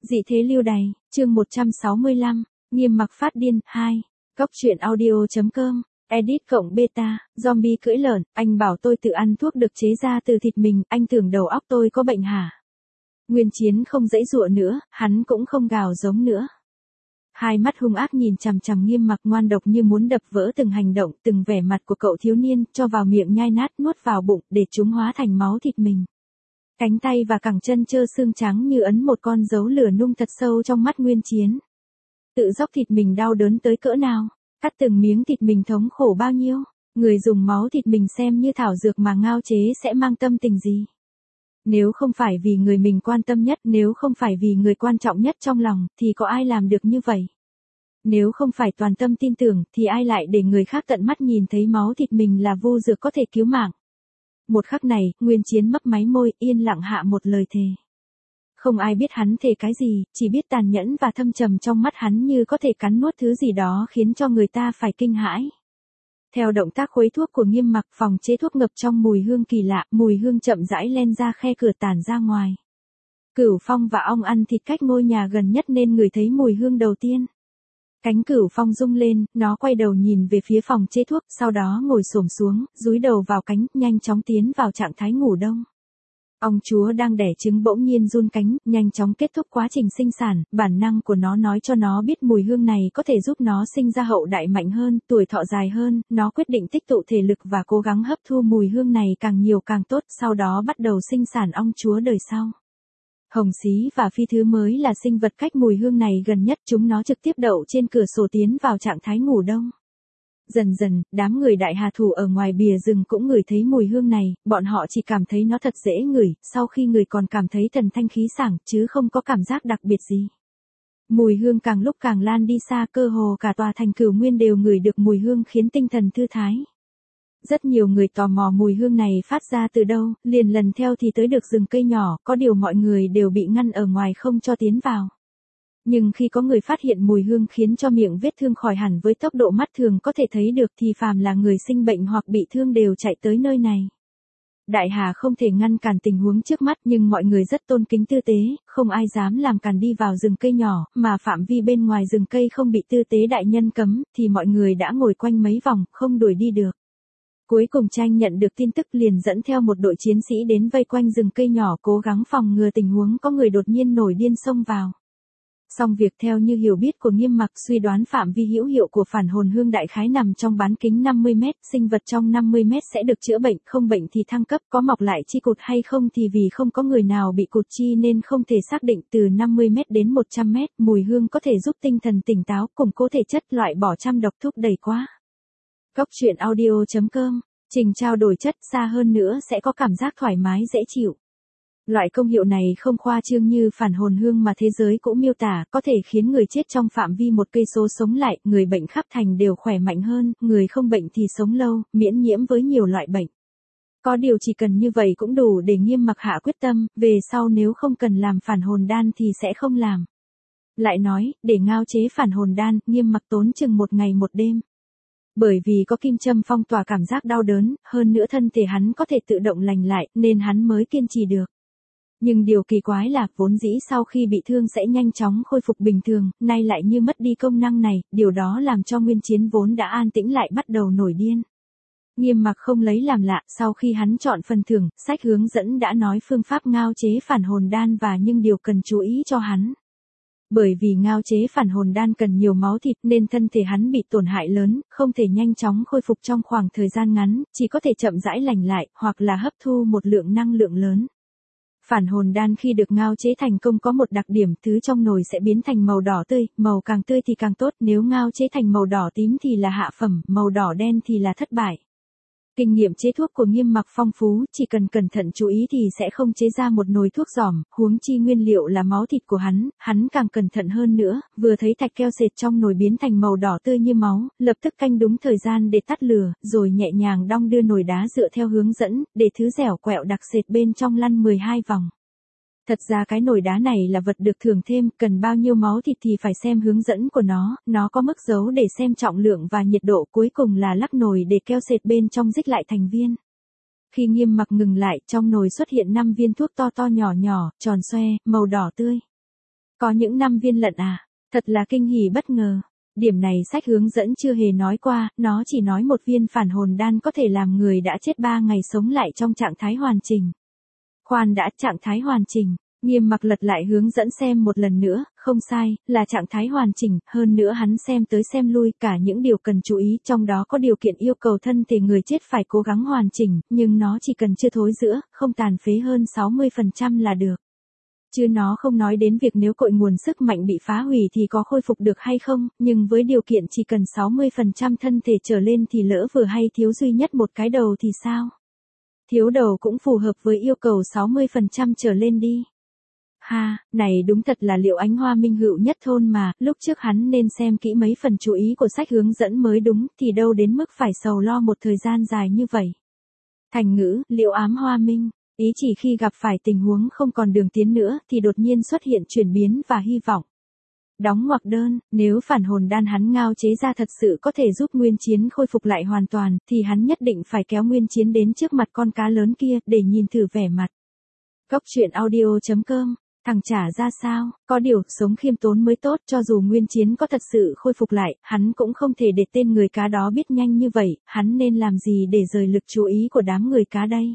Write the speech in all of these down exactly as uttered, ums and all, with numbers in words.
Dị thế lưu đày, chương một trăm sáu mươi lăm, Nghiêm Mặc phát điên, hai. Cóc truyện audio.com, edit cộng beta, zombie cưỡi lợn, anh bảo tôi tự ăn thuốc được chế ra từ thịt mình, anh tưởng đầu óc tôi có bệnh hả? Nguyên Chiến không giãy giụa nữa, hắn cũng không gào giống nữa. Hai mắt hung ác nhìn chằm chằm Nghiêm Mặc, ngoan độc như muốn đập vỡ từng hành động, từng vẻ mặt của cậu thiếu niên, cho vào miệng nhai nát nuốt vào bụng để chúng hóa thành máu thịt mình. Cánh tay và cẳng chân trơ xương trắng như ấn một con dấu lửa nung thật sâu trong mắt Nguyên Chiến. Tự dốc thịt mình đau đớn tới cỡ nào, cắt từng miếng thịt mình thống khổ bao nhiêu, người dùng máu thịt mình xem như thảo dược mà ngao chế sẽ mang tâm tình gì. Nếu không phải vì người mình quan tâm nhất, nếu không phải vì người quan trọng nhất trong lòng, thì có ai làm được như vậy? Nếu không phải toàn tâm tin tưởng, thì ai lại để người khác tận mắt nhìn thấy máu thịt mình là vô dược có thể cứu mạng? Một khắc này, Nguyên Chiến mấp máy môi, yên lặng hạ một lời thề. Không ai biết hắn thề cái gì, chỉ biết tàn nhẫn và thâm trầm trong mắt hắn như có thể cắn nuốt thứ gì đó khiến cho người ta phải kinh hãi. Theo động tác khuấy thuốc của Nghiêm Mặc, phòng chế thuốc ngập trong mùi hương kỳ lạ, mùi hương chậm rãi len ra khe cửa tản ra ngoài. Cửu Phong và ong ăn thịt cách ngôi nhà gần nhất nên ngửi thấy mùi hương đầu tiên. Cánh Cửu Phong rung lên, nó quay đầu nhìn về phía phòng chế thuốc, sau đó ngồi xổm xuống, dúi đầu vào cánh, nhanh chóng tiến vào trạng thái ngủ đông. Ong chúa đang đẻ trứng bỗng nhiên run cánh, nhanh chóng kết thúc quá trình sinh sản, bản năng của nó nói cho nó biết mùi hương này có thể giúp nó sinh ra hậu đại mạnh hơn, tuổi thọ dài hơn, nó quyết định tích tụ thể lực và cố gắng hấp thu mùi hương này càng nhiều càng tốt, sau đó bắt đầu sinh sản ong chúa đời sau. Hồng xí và phi thứ mới là sinh vật cách mùi hương này gần nhất, chúng nó trực tiếp đậu trên cửa sổ tiến vào trạng thái ngủ đông. Dần dần, đám người đại hà thủ ở ngoài bìa rừng cũng ngửi thấy mùi hương này, bọn họ chỉ cảm thấy nó thật dễ ngửi, sau khi ngửi còn cảm thấy thần thanh khí sảng, chứ không có cảm giác đặc biệt gì. Mùi hương càng lúc càng lan đi xa, cơ hồ cả tòa thành Cửu Nguyên đều ngửi được mùi hương khiến tinh thần thư thái. Rất nhiều người tò mò mùi hương này phát ra từ đâu, liền lần theo thì tới được rừng cây nhỏ, có điều mọi người đều bị ngăn ở ngoài không cho tiến vào. Nhưng khi có người phát hiện mùi hương khiến cho miệng vết thương khỏi hẳn với tốc độ mắt thường có thể thấy được thì phàm là người sinh bệnh hoặc bị thương đều chạy tới nơi này. Đại Hà không thể ngăn cản tình huống trước mắt nhưng mọi người rất tôn kính tư tế, không ai dám làm cản đi vào rừng cây nhỏ, mà phạm vi bên ngoài rừng cây không bị tư tế đại nhân cấm, thì mọi người đã ngồi quanh mấy vòng, không đuổi đi được. Cuối cùng Tranh nhận được tin tức liền dẫn theo một đội chiến sĩ đến vây quanh rừng cây nhỏ cố gắng phòng ngừa tình huống có người đột nhiên nổi điên xông vào. Song việc theo như hiểu biết của Nghiêm Mặc suy đoán phạm vi hữu hiệu của phản hồn hương đại khái nằm trong bán kính năm mươi mét, sinh vật trong năm mươi mét sẽ được chữa bệnh, không bệnh thì thăng cấp, có mọc lại chi cụt hay không thì vì không có người nào bị cụt chi nên không thể xác định. Từ năm mươi mét đến một trăm mét, mùi hương có thể giúp tinh thần tỉnh táo, củng cố thể chất, loại bỏ trăm độc, thúc đẩy quá. Cóc truyện audio.com, trình trao đổi chất xa hơn nữa sẽ có cảm giác thoải mái dễ chịu. Loại công hiệu này không khoa trương như phản hồn hương mà thế giới cũng miêu tả, có thể khiến người chết trong phạm vi một cây số sống lại, người bệnh khắp thành đều khỏe mạnh hơn, người không bệnh thì sống lâu, miễn nhiễm với nhiều loại bệnh. Có điều chỉ cần như vậy cũng đủ để Nghiêm Mặc hạ quyết tâm, về sau nếu không cần làm phản hồn đan thì sẽ không làm. Lại nói, để ngao chế phản hồn đan, Nghiêm Mặc tốn chừng một ngày một đêm. Bởi vì có kim châm phong tỏa cảm giác đau đớn, hơn nữa thân thể hắn có thể tự động lành lại, nên hắn mới kiên trì được. Nhưng điều kỳ quái là, vốn dĩ sau khi bị thương sẽ nhanh chóng khôi phục bình thường, nay lại như mất đi công năng này, điều đó làm cho Nguyên Chiến vốn đã an tĩnh lại bắt đầu nổi điên. Nghiêm Mặc không lấy làm lạ, sau khi hắn chọn phần thưởng, sách hướng dẫn đã nói phương pháp ngao chế phản hồn đan và những điều cần chú ý cho hắn. Bởi vì ngao chế phản hồn đan cần nhiều máu thịt nên thân thể hắn bị tổn hại lớn, không thể nhanh chóng khôi phục trong khoảng thời gian ngắn, chỉ có thể chậm rãi lành lại, hoặc là hấp thu một lượng năng lượng lớn. Phản hồn đan khi được ngao chế thành công có một đặc điểm, thứ trong nồi sẽ biến thành màu đỏ tươi, màu càng tươi thì càng tốt, nếu ngao chế thành màu đỏ tím thì là hạ phẩm, màu đỏ đen thì là thất bại. Kinh nghiệm chế thuốc của Nghiêm Mặc phong phú, chỉ cần cẩn thận chú ý thì sẽ không chế ra một nồi thuốc giỏm, huống chi nguyên liệu là máu thịt của hắn, hắn càng cẩn thận hơn nữa, vừa thấy thạch keo sệt trong nồi biến thành màu đỏ tươi như máu, lập tức canh đúng thời gian để tắt lửa, rồi nhẹ nhàng đong đưa nồi đá dựa theo hướng dẫn, để thứ dẻo quẹo đặc sệt bên trong lăn mười hai vòng. Thật ra cái nồi đá này là vật được thưởng thêm, cần bao nhiêu máu thịt thì phải xem hướng dẫn của nó, nó có mức dấu để xem trọng lượng và nhiệt độ, cuối cùng là lắc nồi để keo sệt bên trong dích lại thành viên. Khi Nghiêm Mặc ngừng lại, trong nồi xuất hiện năm viên thuốc to to nhỏ nhỏ, tròn xoe, màu đỏ tươi. Có những năm viên lận à? Thật là kinh hỉ bất ngờ. Điểm này sách hướng dẫn chưa hề nói qua, nó chỉ nói một viên phản hồn đan có thể làm người đã chết ba ngày sống lại trong trạng thái hoàn chỉnh. Khoan đã, trạng thái hoàn chỉnh. Nghiêm mặc lật lại hướng dẫn xem một lần nữa, không sai, là trạng thái hoàn chỉnh, hơn nữa hắn xem tới xem lui cả những điều cần chú ý, trong đó có điều kiện yêu cầu thân thể người chết phải cố gắng hoàn chỉnh, nhưng nó chỉ cần chưa thối rữa, không tàn phế hơn sáu mươi phần trăm là được. Chứ nó không nói đến việc nếu cội nguồn sức mạnh bị phá hủy thì có khôi phục được hay không, nhưng với điều kiện chỉ cần sáu mươi phần trăm thân thể trở lên thì lỡ vừa hay thiếu duy nhất một cái đầu thì sao? Thiếu đầu cũng phù hợp với yêu cầu sáu mươi phần trăm trở lên đi. Ha, này đúng thật là Liệu Ánh Hoa minh hữu nhất thôn mà, lúc trước hắn nên xem kỹ mấy phần chú ý của sách hướng dẫn mới đúng, thì đâu đến mức phải sầu lo một thời gian dài như vậy. Thành ngữ, Liệu Ám Hoa Minh, ý chỉ khi gặp phải tình huống không còn đường tiến nữa thì đột nhiên xuất hiện chuyển biến và hy vọng. Đóng ngoặc đơn, nếu phản hồn đan hắn ngao chế ra thật sự có thể giúp Nguyên Chiến khôi phục lại hoàn toàn, thì hắn nhất định phải kéo Nguyên Chiến đến trước mặt con cá lớn kia để nhìn thử vẻ mặt. Góc truyện audio chấm com. Thằng trả ra sao, có điều, sống khiêm tốn mới tốt, cho dù Nguyên Chiến có thật sự khôi phục lại, hắn cũng không thể để tên người cá đó biết nhanh như vậy, hắn nên làm gì để rời lực chú ý của đám người cá đây.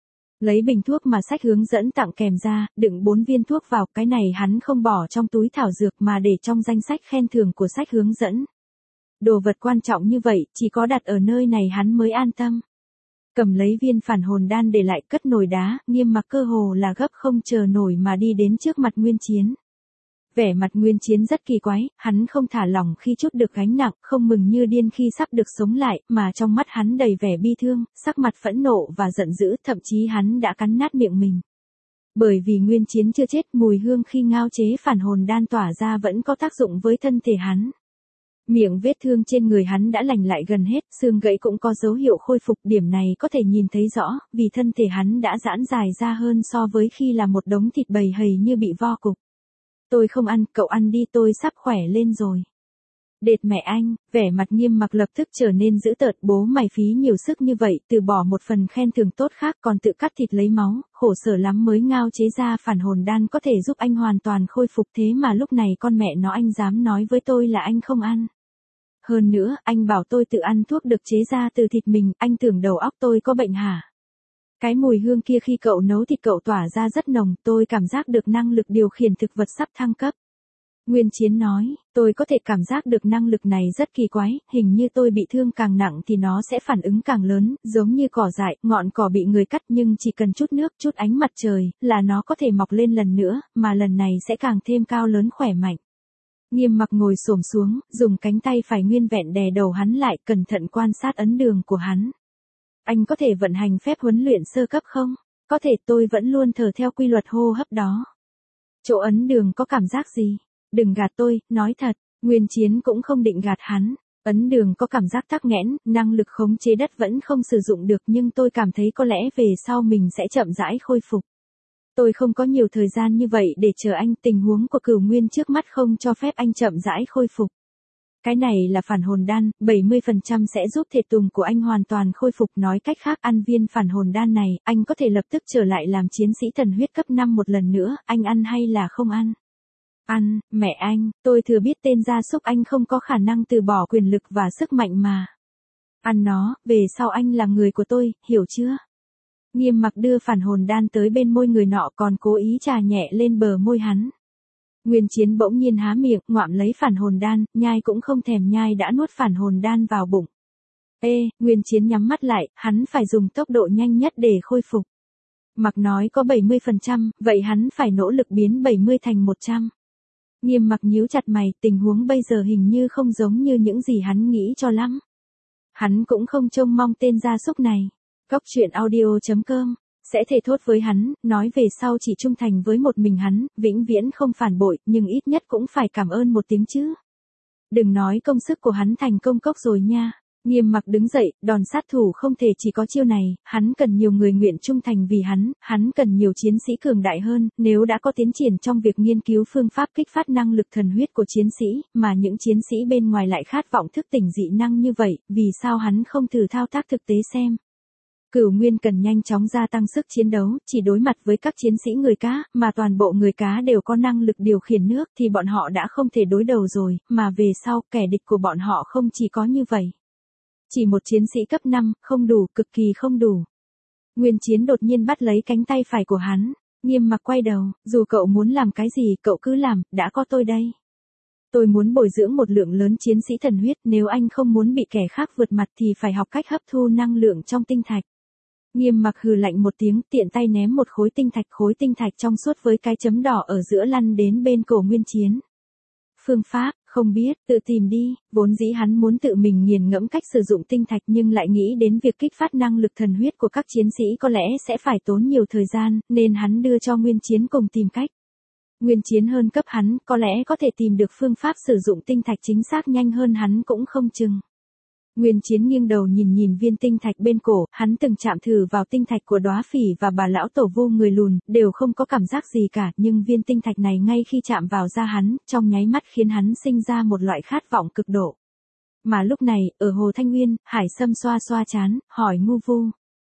Lấy bình thuốc mà sách hướng dẫn tặng kèm ra, đựng bốn viên thuốc vào, cái này hắn không bỏ trong túi thảo dược mà để trong danh sách khen thưởng của sách hướng dẫn. Đồ vật quan trọng như vậy, chỉ có đặt ở nơi này hắn mới an tâm. Cầm lấy viên phản hồn đan để lại cất nồi đá, Nghiêm mặc cơ hồ là gấp không chờ nổi mà đi đến trước mặt Nguyên Chiến. Vẻ mặt Nguyên Chiến rất kỳ quái, hắn không thả lỏng khi chút được gánh nặng, không mừng như điên khi sắp được sống lại, mà trong mắt hắn đầy vẻ bi thương, sắc mặt phẫn nộ và giận dữ, thậm chí hắn đã cắn nát miệng mình. Bởi vì Nguyên Chiến chưa chết, mùi hương khi ngao chế phản hồn đan tỏa ra vẫn có tác dụng với thân thể hắn. Miệng vết thương trên người hắn đã lành lại gần hết, xương gãy cũng có dấu hiệu khôi phục, điểm này có thể nhìn thấy rõ, vì thân thể hắn đã giãn dài ra hơn so với khi là một đống thịt bầy hầy như bị vo cục. Tôi không ăn, cậu ăn đi, tôi sắp khỏe lên rồi. Đệt mẹ anh, vẻ mặt Nghiêm mặc lập tức trở nên dữ tợn, bố mày phí nhiều sức như vậy, từ bỏ một phần khen thưởng tốt khác còn tự cắt thịt lấy máu, khổ sở lắm mới ngao chế ra phản hồn đan có thể giúp anh hoàn toàn khôi phục, thế mà lúc này con mẹ nó anh dám nói với tôi là anh không ăn. Hơn nữa, anh bảo tôi tự ăn thuốc được chế ra từ thịt mình, anh tưởng đầu óc tôi có bệnh hả? Cái mùi hương kia khi cậu nấu thịt cậu tỏa ra rất nồng, tôi cảm giác được năng lực điều khiển thực vật sắp thăng cấp. Nguyên Chiến nói, tôi có thể cảm giác được năng lực này rất kỳ quái, hình như tôi bị thương càng nặng thì nó sẽ phản ứng càng lớn, giống như cỏ dại, ngọn cỏ bị người cắt nhưng chỉ cần chút nước, chút ánh mặt trời, là nó có thể mọc lên lần nữa, mà lần này sẽ càng thêm cao lớn khỏe mạnh. Nghiêm mặc ngồi xổm xuống, dùng cánh tay phải nguyên vẹn đè đầu hắn lại, cẩn thận quan sát ấn đường của hắn. Anh có thể vận hành phép huấn luyện sơ cấp không? Có thể, tôi vẫn luôn thờ theo quy luật hô hấp đó. Chỗ ấn đường có cảm giác gì? Đừng gạt tôi, nói thật, Nguyên Chiến cũng không định gạt hắn. Ấn đường có cảm giác tắc nghẽn, năng lực khống chế đất vẫn không sử dụng được nhưng tôi cảm thấy có lẽ về sau mình sẽ chậm rãi khôi phục. Tôi không có nhiều thời gian như vậy để chờ anh, tình huống của Cửu Nguyên trước mắt không cho phép anh chậm rãi khôi phục. Cái này là phản hồn đan, bảy mươi phần trăm sẽ giúp thể tùng của anh hoàn toàn khôi phục, nói cách khác ăn viên phản hồn đan này, anh có thể lập tức trở lại làm chiến sĩ thần huyết cấp năm một lần nữa, anh ăn hay là không ăn? Ăn, mẹ anh, tôi thừa biết tên gia súc anh không có khả năng từ bỏ quyền lực và sức mạnh mà. Ăn nó, về sau anh là người của tôi, hiểu chưa? Nghiêm mặc đưa phản hồn đan tới bên môi người nọ còn cố ý chà nhẹ lên bờ môi hắn. Nguyên Chiến bỗng nhiên há miệng, ngoạm lấy phản hồn đan, nhai cũng không thèm nhai đã nuốt phản hồn đan vào bụng. Ê, Nguyên Chiến nhắm mắt lại, hắn phải dùng tốc độ nhanh nhất để khôi phục. Mặc nói có bảy mươi phần trăm, vậy hắn phải nỗ lực biến bảy mươi thành một trăm. Nghiêm mặc nhíu chặt mày, tình huống bây giờ hình như không giống như những gì hắn nghĩ cho lắm. Hắn cũng không trông mong tên gia súc này. Góc truyện audio chấm com sẽ thề thốt với hắn, nói về sau chỉ trung thành với một mình hắn, vĩnh viễn không phản bội, nhưng ít nhất cũng phải cảm ơn một tiếng chứ. Đừng nói công sức của hắn thành công cốc rồi nha. Nghiêm mặc đứng dậy, đòn sát thủ không thể chỉ có chiêu này, hắn cần nhiều người nguyện trung thành vì hắn, hắn cần nhiều chiến sĩ cường đại hơn, nếu đã có tiến triển trong việc nghiên cứu phương pháp kích phát năng lực thần huyết của chiến sĩ, mà những chiến sĩ bên ngoài lại khát vọng thức tỉnh dị năng như vậy, vì sao hắn không thử thao tác thực tế xem. Cửu Nguyên cần nhanh chóng gia tăng sức chiến đấu, chỉ đối mặt với các chiến sĩ người cá, mà toàn bộ người cá đều có năng lực điều khiển nước thì bọn họ đã không thể đối đầu rồi, mà về sau kẻ địch của bọn họ không chỉ có như vậy. Chỉ một chiến sĩ cấp năm, không đủ, cực kỳ không đủ. Nguyên Chiến đột nhiên bắt lấy cánh tay phải của hắn, Nghiêm Mặc quay đầu, dù cậu muốn làm cái gì cậu cứ làm, đã có tôi đây. Tôi muốn bồi dưỡng một lượng lớn chiến sĩ thần huyết, nếu anh không muốn bị kẻ khác vượt mặt thì phải học cách hấp thu năng lượng trong tinh thạch. Nghiêm Mặc hừ lạnh một tiếng, tiện tay ném một khối tinh thạch, khối tinh thạch trong suốt với cái chấm đỏ ở giữa lăn đến bên cổ Nguyên Chiến. Phương pháp, không biết, tự tìm đi, vốn dĩ hắn muốn tự mình nghiền ngẫm cách sử dụng tinh thạch nhưng lại nghĩ đến việc kích phát năng lực thần huyết của các chiến sĩ có lẽ sẽ phải tốn nhiều thời gian, nên hắn đưa cho Nguyên Chiến cùng tìm cách. Nguyên Chiến hơn cấp hắn, có lẽ có thể tìm được phương pháp sử dụng tinh thạch chính xác nhanh hơn hắn cũng không chừng. Nguyên Chiến nghiêng đầu nhìn nhìn viên tinh thạch bên cổ, hắn từng chạm thử vào tinh thạch của Đóa Phỉ và bà lão tổ vu người lùn, đều không có cảm giác gì cả, nhưng viên tinh thạch này ngay khi chạm vào da hắn, trong nháy mắt khiến hắn sinh ra một loại khát vọng cực độ. Mà lúc này, ở Hồ Thanh Nguyên, Hải Sâm xoa xoa trán, hỏi Ngu Vu.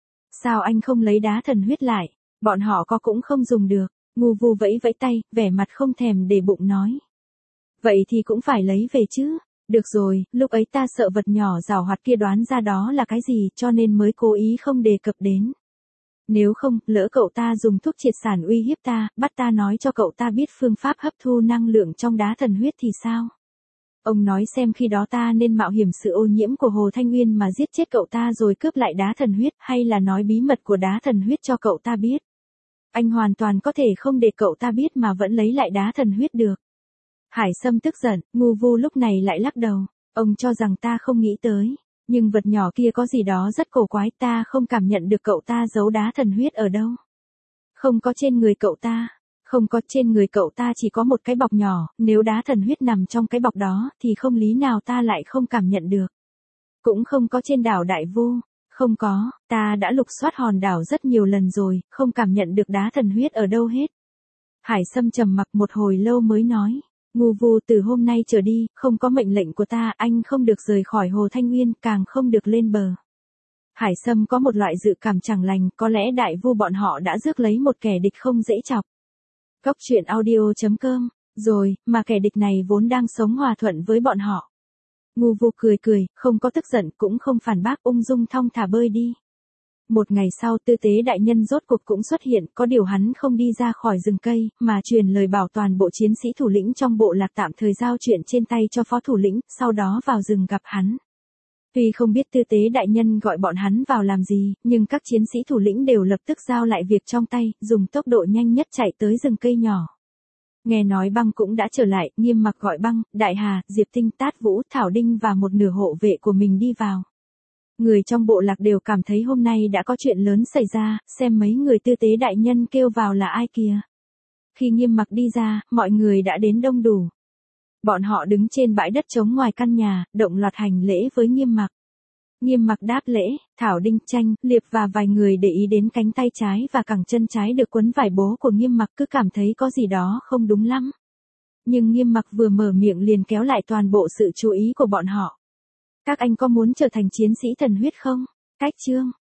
Sao anh không lấy đá thần huyết lại, bọn họ có cũng không dùng được. Ngu Vu vẫy vẫy tay, vẻ mặt không thèm để bụng nói. Vậy thì cũng phải lấy về chứ. Được rồi, lúc ấy ta sợ vật nhỏ giảo hoạt kia đoán ra đó là cái gì cho nên mới cố ý không đề cập đến. Nếu không, lỡ cậu ta dùng thuốc triệt sản uy hiếp ta, bắt ta nói cho cậu ta biết phương pháp hấp thu năng lượng trong đá thần huyết thì sao? Ông nói xem khi đó ta nên mạo hiểm sự ô nhiễm của Hồ Thanh Nguyên mà giết chết cậu ta rồi cướp lại đá thần huyết, hay là nói bí mật của đá thần huyết cho cậu ta biết. Anh hoàn toàn có thể không để cậu ta biết mà vẫn lấy lại đá thần huyết được. Hải Sâm tức giận, Ngu Vu lúc này lại lắc đầu, ông cho rằng ta không nghĩ tới, nhưng vật nhỏ kia có gì đó rất cổ quái, ta không cảm nhận được cậu ta giấu đá thần huyết ở đâu. Không có trên người cậu ta, không có trên người cậu ta chỉ có một cái bọc nhỏ, nếu đá thần huyết nằm trong cái bọc đó thì không lý nào ta lại không cảm nhận được. Cũng không có trên đảo Đại Vu, không có, ta đã lục soát hòn đảo rất nhiều lần rồi, không cảm nhận được đá thần huyết ở đâu hết. Hải Sâm trầm mặc một hồi lâu mới nói. Ngu Vu, từ hôm nay trở đi, không có mệnh lệnh của ta, anh không được rời khỏi Hồ Thanh Nguyên, càng không được lên bờ. Hải Sâm có một loại dự cảm chẳng lành, có lẽ Đại Vu bọn họ đã rước lấy một kẻ địch không dễ chọc. Cốc truyện audio chấm com, rồi, mà kẻ địch này vốn đang sống hòa thuận với bọn họ. Ngu Vu cười cười, không có tức giận cũng không phản bác, ung dung thong thả bơi đi. Một ngày sau Tư Tế đại nhân rốt cuộc cũng xuất hiện, có điều hắn không đi ra khỏi rừng cây, mà truyền lời bảo toàn bộ chiến sĩ thủ lĩnh trong bộ lạc tạm thời giao chuyện trên tay cho phó thủ lĩnh, sau đó vào rừng gặp hắn. Tuy không biết Tư Tế đại nhân gọi bọn hắn vào làm gì, nhưng các chiến sĩ thủ lĩnh đều lập tức giao lại việc trong tay, dùng tốc độ nhanh nhất chạy tới rừng cây nhỏ. Nghe nói Băng cũng đã trở lại, Nghiêm Mặc gọi Băng, Đại Hà, Diệp Tinh, Tát Vũ, Thảo Đinh và một nửa hộ vệ của mình đi vào. Người trong bộ lạc đều cảm thấy hôm nay đã có chuyện lớn xảy ra, xem mấy người Tư Tế đại nhân kêu vào là ai kìa. Khi Nghiêm Mặc đi ra, mọi người đã đến đông đủ. Bọn họ đứng trên bãi đất trống ngoài căn nhà, động loạt hành lễ với Nghiêm Mặc. Nghiêm Mặc đáp lễ, Thảo Đinh, Tranh, Liệp và vài người để ý đến cánh tay trái và cẳng chân trái được quấn vải bố của Nghiêm Mặc, cứ cảm thấy có gì đó không đúng lắm. Nhưng Nghiêm Mặc vừa mở miệng liền kéo lại toàn bộ sự chú ý của bọn họ. Các anh có muốn trở thành chiến sĩ thần huyết không? Cách chương